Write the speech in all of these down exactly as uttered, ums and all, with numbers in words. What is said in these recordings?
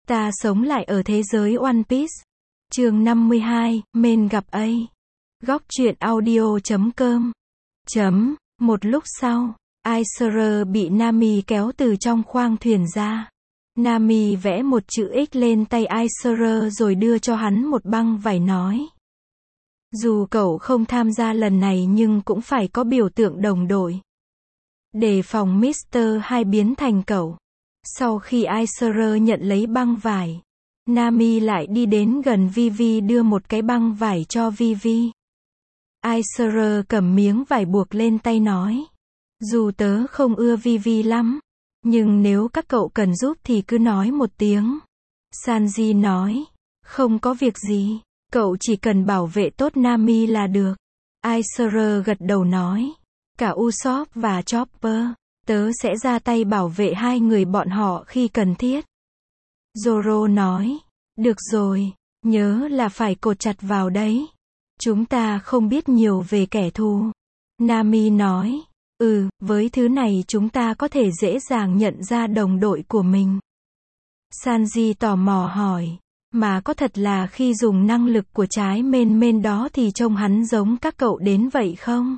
Ta sống lại ở thế giới One Piece. Chương năm mươi hai, Men gặp A. Góc truyện audio chấm com. Chấm. Một lúc sau, Aiser bị Nami kéo từ trong khoang thuyền ra. Nami vẽ một chữ X lên tay Aiser rồi đưa cho hắn một băng vải nói. Dù cậu không tham gia lần này nhưng cũng phải có biểu tượng đồng đội. Đề phòng Mister Hai biến thành cậu. Sau khi Aiser nhận lấy băng vải, Nami lại đi đến gần Vivi đưa một cái băng vải cho Vivi. Aiser cầm miếng vải buộc lên tay nói. Dù tớ không ưa Vivi lắm, nhưng nếu các cậu cần giúp thì cứ nói một tiếng. Sanji nói. Không có việc gì, cậu chỉ cần bảo vệ tốt Nami là được. Aiser gật đầu nói. Cả Usopp và Chopper, tớ sẽ ra tay bảo vệ hai người bọn họ khi cần thiết. Zoro nói. Được rồi, nhớ là phải cột chặt vào đấy. Chúng ta không biết nhiều về kẻ thù. Nami nói. Ừ, với thứ này chúng ta có thể dễ dàng nhận ra đồng đội của mình. Sanji tò mò hỏi. Mà có thật là khi dùng năng lực của trái men men đó thì trông hắn giống các cậu đến vậy không?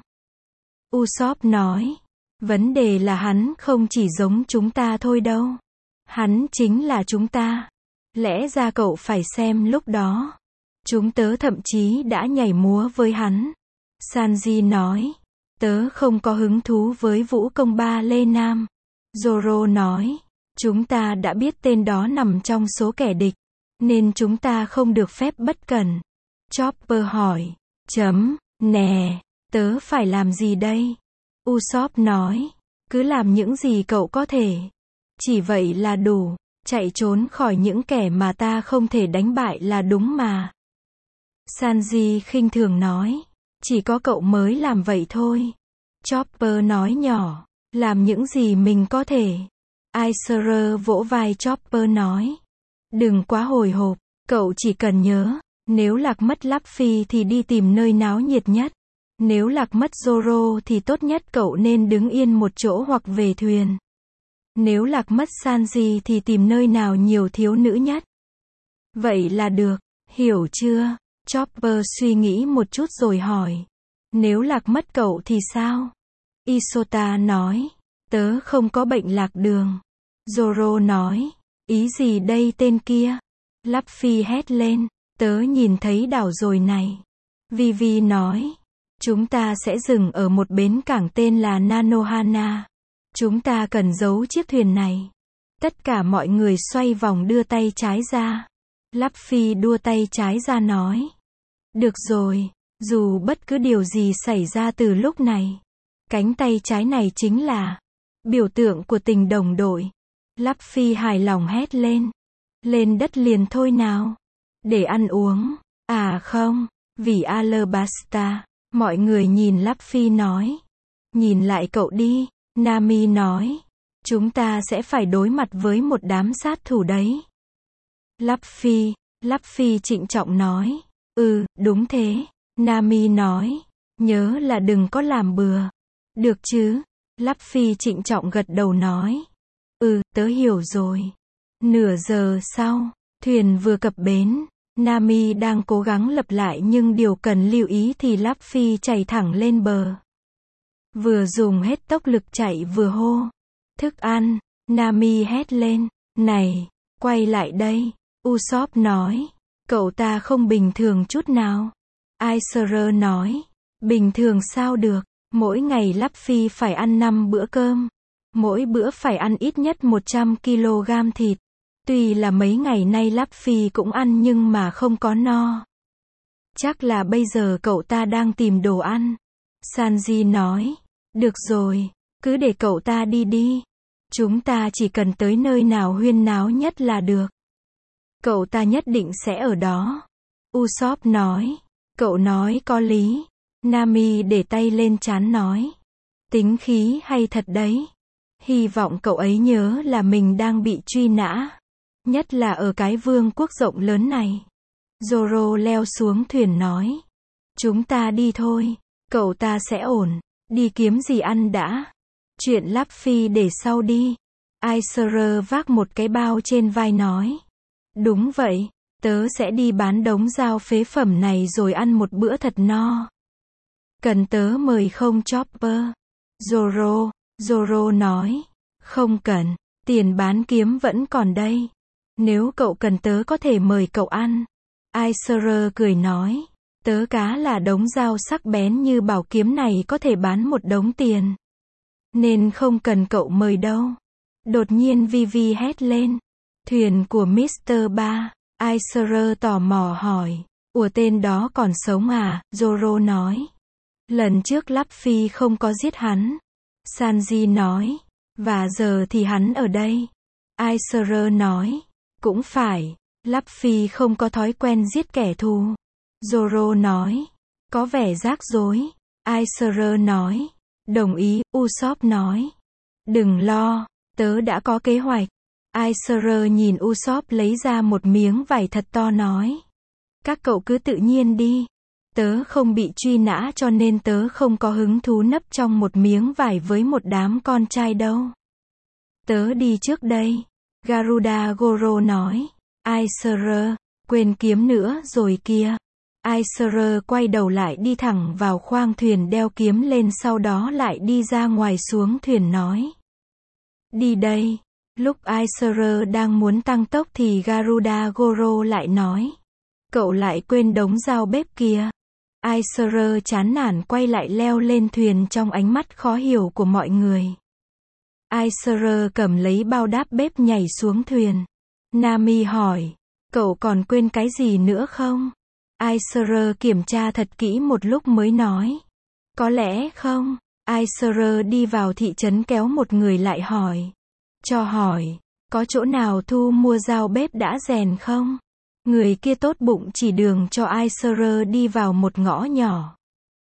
Usopp nói. Vấn đề là hắn không chỉ giống chúng ta thôi đâu. Hắn chính là chúng ta. Lẽ ra cậu phải xem lúc đó. Chúng tớ thậm chí đã nhảy múa với hắn. Sanji nói. Tớ không có hứng thú với vũ công ba Lê Nam. Zoro nói. Chúng ta đã biết tên đó nằm trong số kẻ địch, nên chúng ta không được phép bất cẩn. Chopper hỏi. Chấm. Nè, tớ phải làm gì đây? Usopp nói. Cứ làm những gì cậu có thể. Chỉ vậy là đủ. Chạy trốn khỏi những kẻ mà ta không thể đánh bại là đúng mà. Sanji khinh thường nói. Chỉ có cậu mới làm vậy thôi. Chopper nói nhỏ. Làm những gì mình có thể. Aiser vỗ vai Chopper nói. Đừng quá hồi hộp, cậu chỉ cần nhớ. Nếu lạc mất Luffy thì đi tìm nơi náo nhiệt nhất. Nếu lạc mất Zoro thì tốt nhất cậu nên đứng yên một chỗ hoặc về thuyền. Nếu lạc mất Sanji thì tìm nơi nào nhiều thiếu nữ nhất. Vậy là được, hiểu chưa? Chopper suy nghĩ một chút rồi hỏi. Nếu lạc mất cậu thì sao? Isota nói. Tớ không có bệnh lạc đường. Zoro nói. Ý gì đây tên kia? Luffy hét lên. Tớ nhìn thấy đảo rồi này. Vivi nói. Chúng ta sẽ dừng ở một bến cảng tên là Nanohana. Chúng ta cần giấu chiếc thuyền này. Tất cả mọi người xoay vòng đưa tay trái ra. Luffy đua tay trái ra nói. Được rồi, dù bất cứ điều gì xảy ra từ lúc này, cánh tay trái này chính là biểu tượng của tình đồng đội. Luffy hài lòng hét lên. Lên đất liền thôi nào. Để ăn uống. À không, vì Alabasta. Mọi người nhìn Luffy nói. Nhìn lại cậu đi. Nami nói. Chúng ta sẽ phải đối mặt với một đám sát thủ đấy. Luffy. Luffy trịnh trọng nói. Ừ, đúng thế. Nami nói. Nhớ là đừng có làm bừa. Được chứ? Luffy trịnh trọng gật đầu nói. Ừ, tớ hiểu rồi. Nửa giờ sau, thuyền vừa cập bến. Nami đang cố gắng lập lại nhưng điều cần lưu ý thì Luffy chạy thẳng lên bờ. Vừa dùng hết tốc lực chạy vừa hô. Thức ăn. Nami hét lên. Này, quay lại đây. Usopp nói. Cậu ta không bình thường chút nào. Aiser nói. Bình thường sao được. Mỗi ngày Luffy phải ăn năm bữa cơm. Mỗi bữa phải ăn ít nhất một trăm ki lô gam thịt. Tuy là mấy ngày nay Luffy cũng ăn nhưng mà không có no. Chắc là bây giờ cậu ta đang tìm đồ ăn. Sanji nói. Được rồi, cứ để cậu ta đi đi. Chúng ta chỉ cần tới nơi nào huyên náo nhất là được. Cậu ta nhất định sẽ ở đó. Usopp nói. Cậu nói có lý. Nami để tay lên trán nói. Tính khí hay thật đấy. Hy vọng cậu ấy nhớ là mình đang bị truy nã. Nhất là ở cái vương quốc rộng lớn này. Zoro leo xuống thuyền nói. Chúng ta đi thôi. Cậu ta sẽ ổn. Đi kiếm gì ăn đã. Chuyện Luffy để sau đi. Aiser vác một cái bao trên vai nói. Đúng vậy, tớ sẽ đi bán đống dao phế phẩm này rồi ăn một bữa thật no. Cần tớ mời không Chopper? Zoro, Zoro nói. Không cần, tiền bán kiếm vẫn còn đây. Nếu cậu cần tớ có thể mời cậu ăn. Aiser cười nói. Tớ cá là đống dao sắc bén như bảo kiếm này có thể bán một đống tiền. Nên không cần cậu mời đâu. Đột nhiên Vivi hét lên. Thuyền của mít tơ Ba. Aiser tò mò hỏi. Ủa tên đó còn sống à? Zoro nói. Lần trước Luffy không có giết hắn. Sanji nói. Và giờ thì hắn ở đây. Aiser nói. Cũng phải. Luffy không có thói quen giết kẻ thù. Zoro nói. Có vẻ rắc rối. Aiser nói. Đồng ý, Usopp nói. Đừng lo, tớ đã có kế hoạch. Aiser nhìn Usopp lấy ra một miếng vải thật to nói. Các cậu cứ tự nhiên đi. Tớ không bị truy nã cho nên tớ không có hứng thú nấp trong một miếng vải với một đám con trai đâu. Tớ đi trước đây. Garuda Goro nói. Aiser, quên kiếm nữa rồi kìa. Aiser quay đầu lại đi thẳng vào khoang thuyền đeo kiếm lên sau đó lại đi ra ngoài xuống thuyền nói. Đi đây. Lúc Aiser đang muốn tăng tốc thì Garuda Goro lại nói. Cậu lại quên đống dao bếp kia. Aiser chán nản quay lại leo lên thuyền trong ánh mắt khó hiểu của mọi người. Aiser cầm lấy bao đáp bếp nhảy xuống thuyền. Nami hỏi. Cậu còn quên cái gì nữa không? Aiser kiểm tra thật kỹ một lúc mới nói. Có lẽ không. Aiser đi vào thị trấn kéo một người lại hỏi. Cho hỏi. Có chỗ nào thu mua dao bếp đã rèn không? Người kia tốt bụng chỉ đường cho Aiser đi vào một ngõ nhỏ.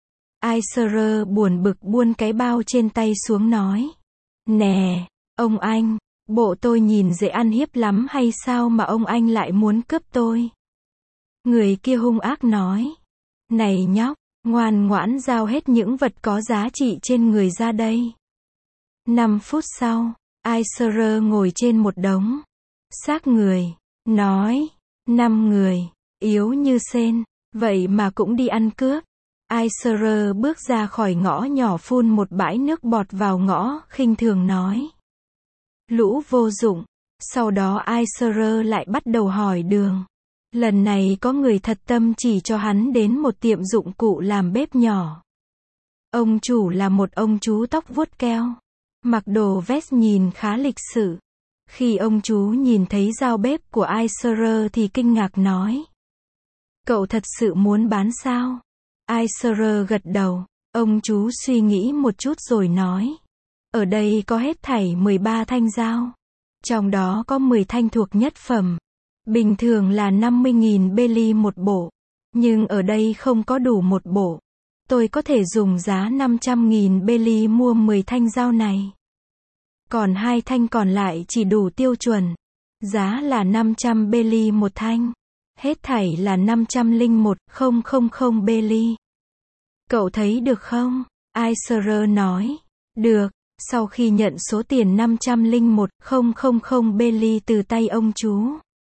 Aiser buồn bực buông cái bao trên tay xuống nói. Nè, ông anh, bộ tôi nhìn dễ ăn hiếp lắm hay sao mà ông anh lại muốn cướp tôi? Người kia hung ác nói. Này nhóc, ngoan ngoãn giao hết những vật có giá trị trên người ra đây. Năm phút sau, Aiser ngồi trên một đống xác người, nói. Năm người, yếu như sên, vậy mà cũng đi ăn cướp. Aiser bước ra khỏi ngõ nhỏ phun một bãi nước bọt vào ngõ, khinh thường nói. Lũ vô dụng. Sau đó Aiser lại bắt đầu hỏi đường. Lần này có người thật tâm chỉ cho hắn đến một tiệm dụng cụ làm bếp nhỏ. Ông chủ là một ông chú tóc vuốt keo. Mặc đồ vest nhìn khá lịch sự. Khi ông chú nhìn thấy dao bếp của Aiser thì kinh ngạc nói. Cậu thật sự muốn bán sao? Aiser gật đầu. Ông chú suy nghĩ một chút rồi nói. Ở đây có hết thảy mười ba thanh dao. Trong đó có mười thanh thuộc nhất phẩm. Bình thường là năm mươi nghìn belly một bộ. Nhưng ở đây không có đủ một bộ. Tôi có thể dùng giá năm trăm nghìn belly mua mười thanh dao này. Còn hai thanh còn lại chỉ đủ tiêu chuẩn. Giá là năm trăm belly một thanh. Hết thảy là năm trăm lẻ một nghìn belly. Cậu thấy được không? Aiser nói. Được. Sau khi nhận số tiền năm trăm lẻ một nghìn belly từ tay ông chú.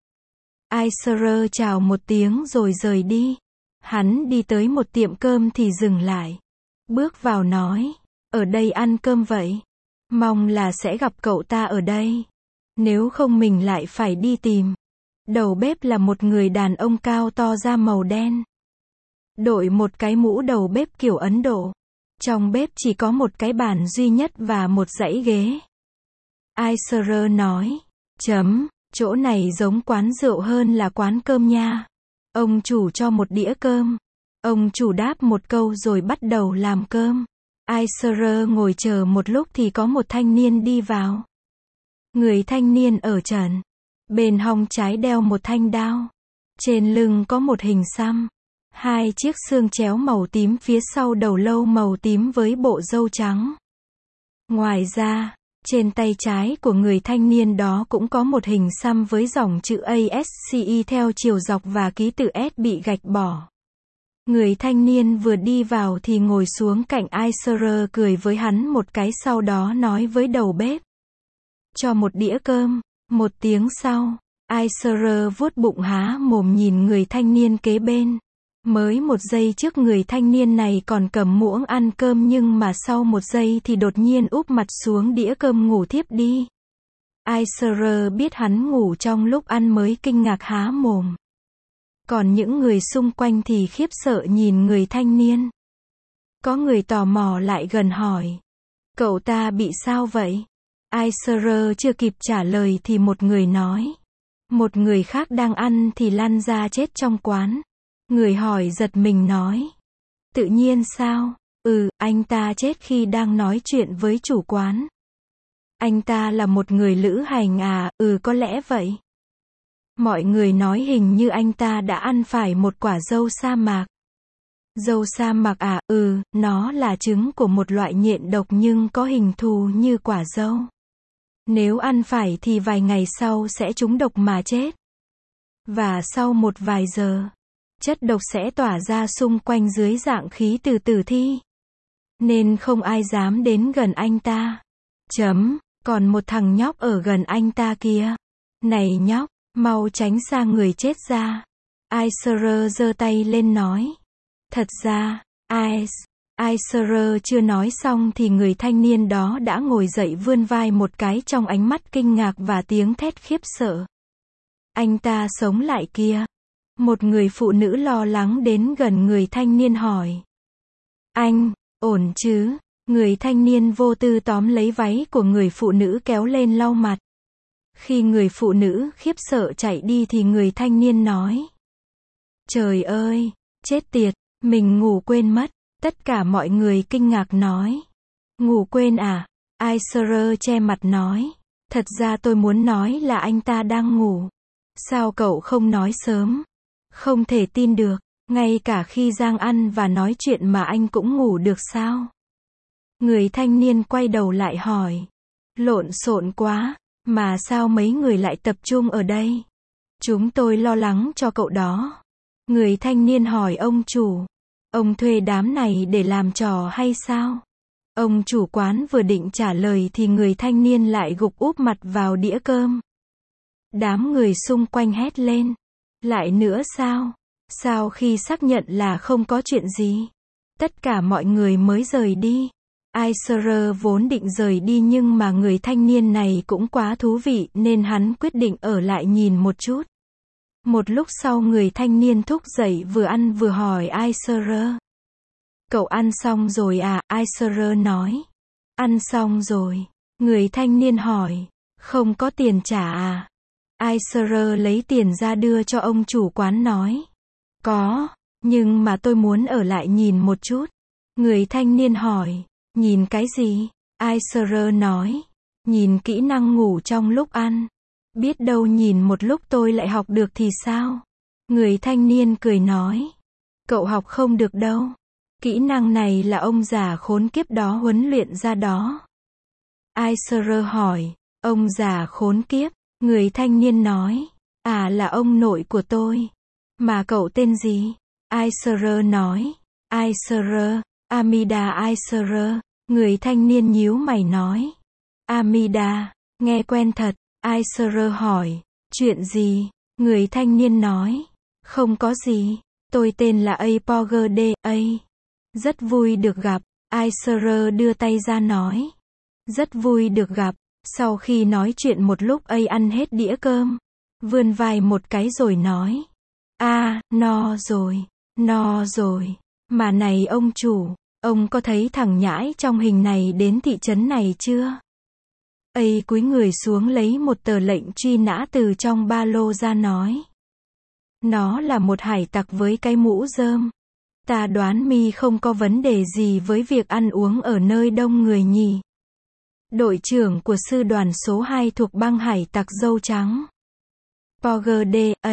Aiser chào một tiếng rồi rời đi. Hắn đi tới một tiệm cơm thì dừng lại. Bước vào nói. Ở đây ăn cơm vậy? Mong là sẽ gặp cậu ta ở đây. Nếu không mình lại phải đi tìm. Đầu bếp là một người đàn ông cao to da màu đen. Đội một cái mũ đầu bếp kiểu Ấn Độ. Trong bếp chỉ có một cái bàn duy nhất và một dãy ghế. Aiser nói. Chấm, chỗ này giống quán rượu hơn là quán cơm nha. Ông chủ cho một đĩa cơm. Ông chủ đáp một câu rồi bắt đầu làm cơm. Aiser ngồi chờ một lúc thì có một thanh niên đi vào. Người thanh niên ở trần. Bên hông trái đeo một thanh đao. Trên lưng có một hình xăm. Hai chiếc xương chéo màu tím phía sau đầu lâu màu tím với bộ râu trắng. Ngoài ra, trên tay trái của người thanh niên đó cũng có một hình xăm với dòng chữ a ét xê e theo chiều dọc và ký tự S bị gạch bỏ. Người thanh niên vừa đi vào thì ngồi xuống cạnh Aiser cười với hắn một cái sau đó nói với đầu bếp. Cho một đĩa cơm. Một tiếng sau, Aisher vuốt bụng há mồm nhìn người thanh niên kế bên. Mới một giây trước người thanh niên này còn cầm muỗng ăn cơm nhưng mà sau một giây thì đột nhiên úp mặt xuống đĩa cơm ngủ thiếp đi. Aisher biết hắn ngủ trong lúc ăn mới kinh ngạc há mồm. Còn những người xung quanh thì khiếp sợ nhìn người thanh niên. Có người tò mò lại gần hỏi. Cậu ta bị sao vậy? Aisher chưa kịp trả lời thì một người nói. Một người khác đang ăn thì lăn ra chết trong quán. Người hỏi giật mình nói. Tự nhiên sao? Ừ, anh ta chết khi đang nói chuyện với chủ quán. Anh ta là một người lữ hành à? Ừ, có lẽ vậy. Mọi người nói hình như anh ta đã ăn phải một quả dâu sa mạc. Dâu sa mạc à? Ừ, nó là trứng của một loại nhện độc nhưng có hình thù như quả dâu. Nếu ăn phải thì vài ngày sau sẽ trúng độc mà chết. Và sau một vài giờ, chất độc sẽ tỏa ra xung quanh dưới dạng khí từ tử thi. Nên không ai dám đến gần anh ta. Chấm, còn một thằng nhóc ở gần anh ta kìa. Này nhóc, mau tránh xa người chết ra. Aisher giơ tay lên nói. Thật ra, Ais, Aisher chưa nói xong thì người thanh niên đó đã ngồi dậy vươn vai một cái trong ánh mắt kinh ngạc và tiếng thét khiếp sợ. Anh ta sống lại kìa. Một người phụ nữ lo lắng đến gần người thanh niên hỏi. Anh, ổn chứ? Người thanh niên vô tư tóm lấy váy của người phụ nữ kéo lên lau mặt. Khi người phụ nữ khiếp sợ chạy đi thì người thanh niên nói. Trời ơi, chết tiệt, mình ngủ quên mất. Tất cả mọi người kinh ngạc nói. Ngủ quên à? Aisher che mặt nói. Thật ra tôi muốn nói là anh ta đang ngủ. Sao cậu không nói sớm? Không thể tin được, ngay cả khi Giang ăn và nói chuyện mà anh cũng ngủ được sao? Người thanh niên quay đầu lại hỏi. Lộn xộn quá, mà sao mấy người lại tập trung ở đây? Chúng tôi lo lắng cho cậu đó. Người thanh niên hỏi ông chủ. Ông thuê đám này để làm trò hay sao? Ông chủ quán vừa định trả lời thì người thanh niên lại gục úp mặt vào đĩa cơm. Đám người xung quanh hét lên. Lại nữa sao? Sau khi xác nhận là không có chuyện gì, tất cả mọi người mới rời đi. Aisher vốn định rời đi nhưng mà người thanh niên này cũng quá thú vị nên hắn quyết định ở lại nhìn một chút. Một lúc sau người thanh niên thúc dậy vừa ăn vừa hỏi Aisher. Cậu ăn xong rồi à? Aisher nói. Ăn xong rồi. Người thanh niên hỏi. Không có tiền trả à? Aisher lấy tiền ra đưa cho ông chủ quán nói. Có, nhưng mà tôi muốn ở lại nhìn một chút. Người thanh niên hỏi. Nhìn cái gì? Aisher nói. Nhìn kỹ năng ngủ trong lúc ăn. Biết đâu nhìn một lúc tôi lại học được thì sao? Người thanh niên cười nói. Cậu học không được đâu. Kỹ năng này là ông già khốn kiếp đó huấn luyện ra đó. Aisher hỏi. Ông già khốn kiếp. Người thanh niên nói. À, là ông nội của tôi. Mà cậu tên gì? Aisher nói. Aisher, Amida Aisher. Người thanh niên nhíu mày nói. Amida, nghe quen thật. Aisher hỏi. Chuyện gì? Người thanh niên nói. Không có gì. Tôi tên là Apogde. A. Rất vui được gặp. Aisher đưa tay ra nói. Rất vui được gặp. Sau khi nói chuyện một lúc A ăn hết đĩa cơm. Vươn vai một cái rồi nói. A, à, no rồi. No rồi. Mà này ông chủ, ông có thấy thằng nhãi trong hình này đến thị trấn này chưa? A cúi người xuống lấy một tờ lệnh truy nã từ trong ba lô ra nói. Nó là một hải tặc với cái mũ rơm. Ta đoán mi không có vấn đề gì với việc ăn uống ở nơi đông người nhỉ. Đội trưởng của sư đoàn số hai thuộc băng hải tặc dâu trắng. Pogde. A.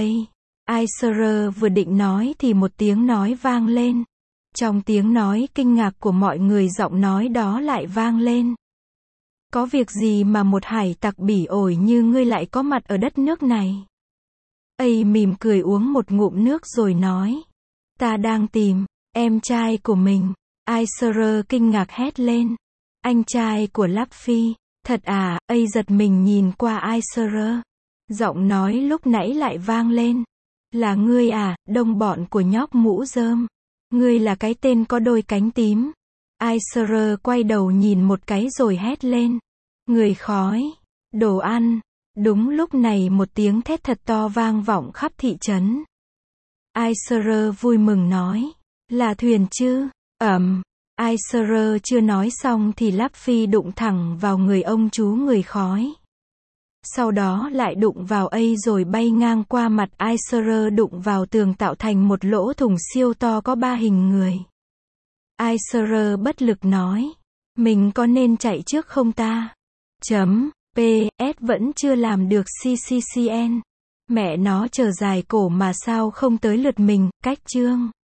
Aisher vừa định nói thì một tiếng nói vang lên. Trong tiếng nói kinh ngạc của mọi người giọng nói đó lại vang lên. Có việc gì mà một hải tặc bỉ ổi như ngươi lại có mặt ở đất nước này? A mỉm cười uống một ngụm nước rồi nói. Ta đang tìm em trai của mình. Aisher kinh ngạc hét lên. Anh trai của Luffy? Thật à? A giật mình nhìn qua Aisher. Giọng nói lúc nãy lại vang lên. Là ngươi à, đồng bọn của nhóc mũ rơm. Ngươi là cái tên có đôi cánh tím. Aisha quay đầu nhìn một cái rồi hét lên. Người khói. Đồ ăn. Đúng lúc này một tiếng thét thật to vang vọng khắp thị trấn. Aisha vui mừng nói. Là thuyền chứ? Ẩm. Aisha chưa nói xong thì Lắp Phi đụng thẳng vào người ông chú người khói. Sau đó lại đụng vào ấy rồi bay ngang qua mặt Aisha đụng vào tường tạo thành một lỗ thủng siêu to có ba hình người. Aisha bất lực nói. Mình có nên chạy trước không ta? Chấm. pê ét vẫn chưa làm được xê xê xê en. Mẹ nó chờ dài cổ mà sao không tới lượt mình, cách chương.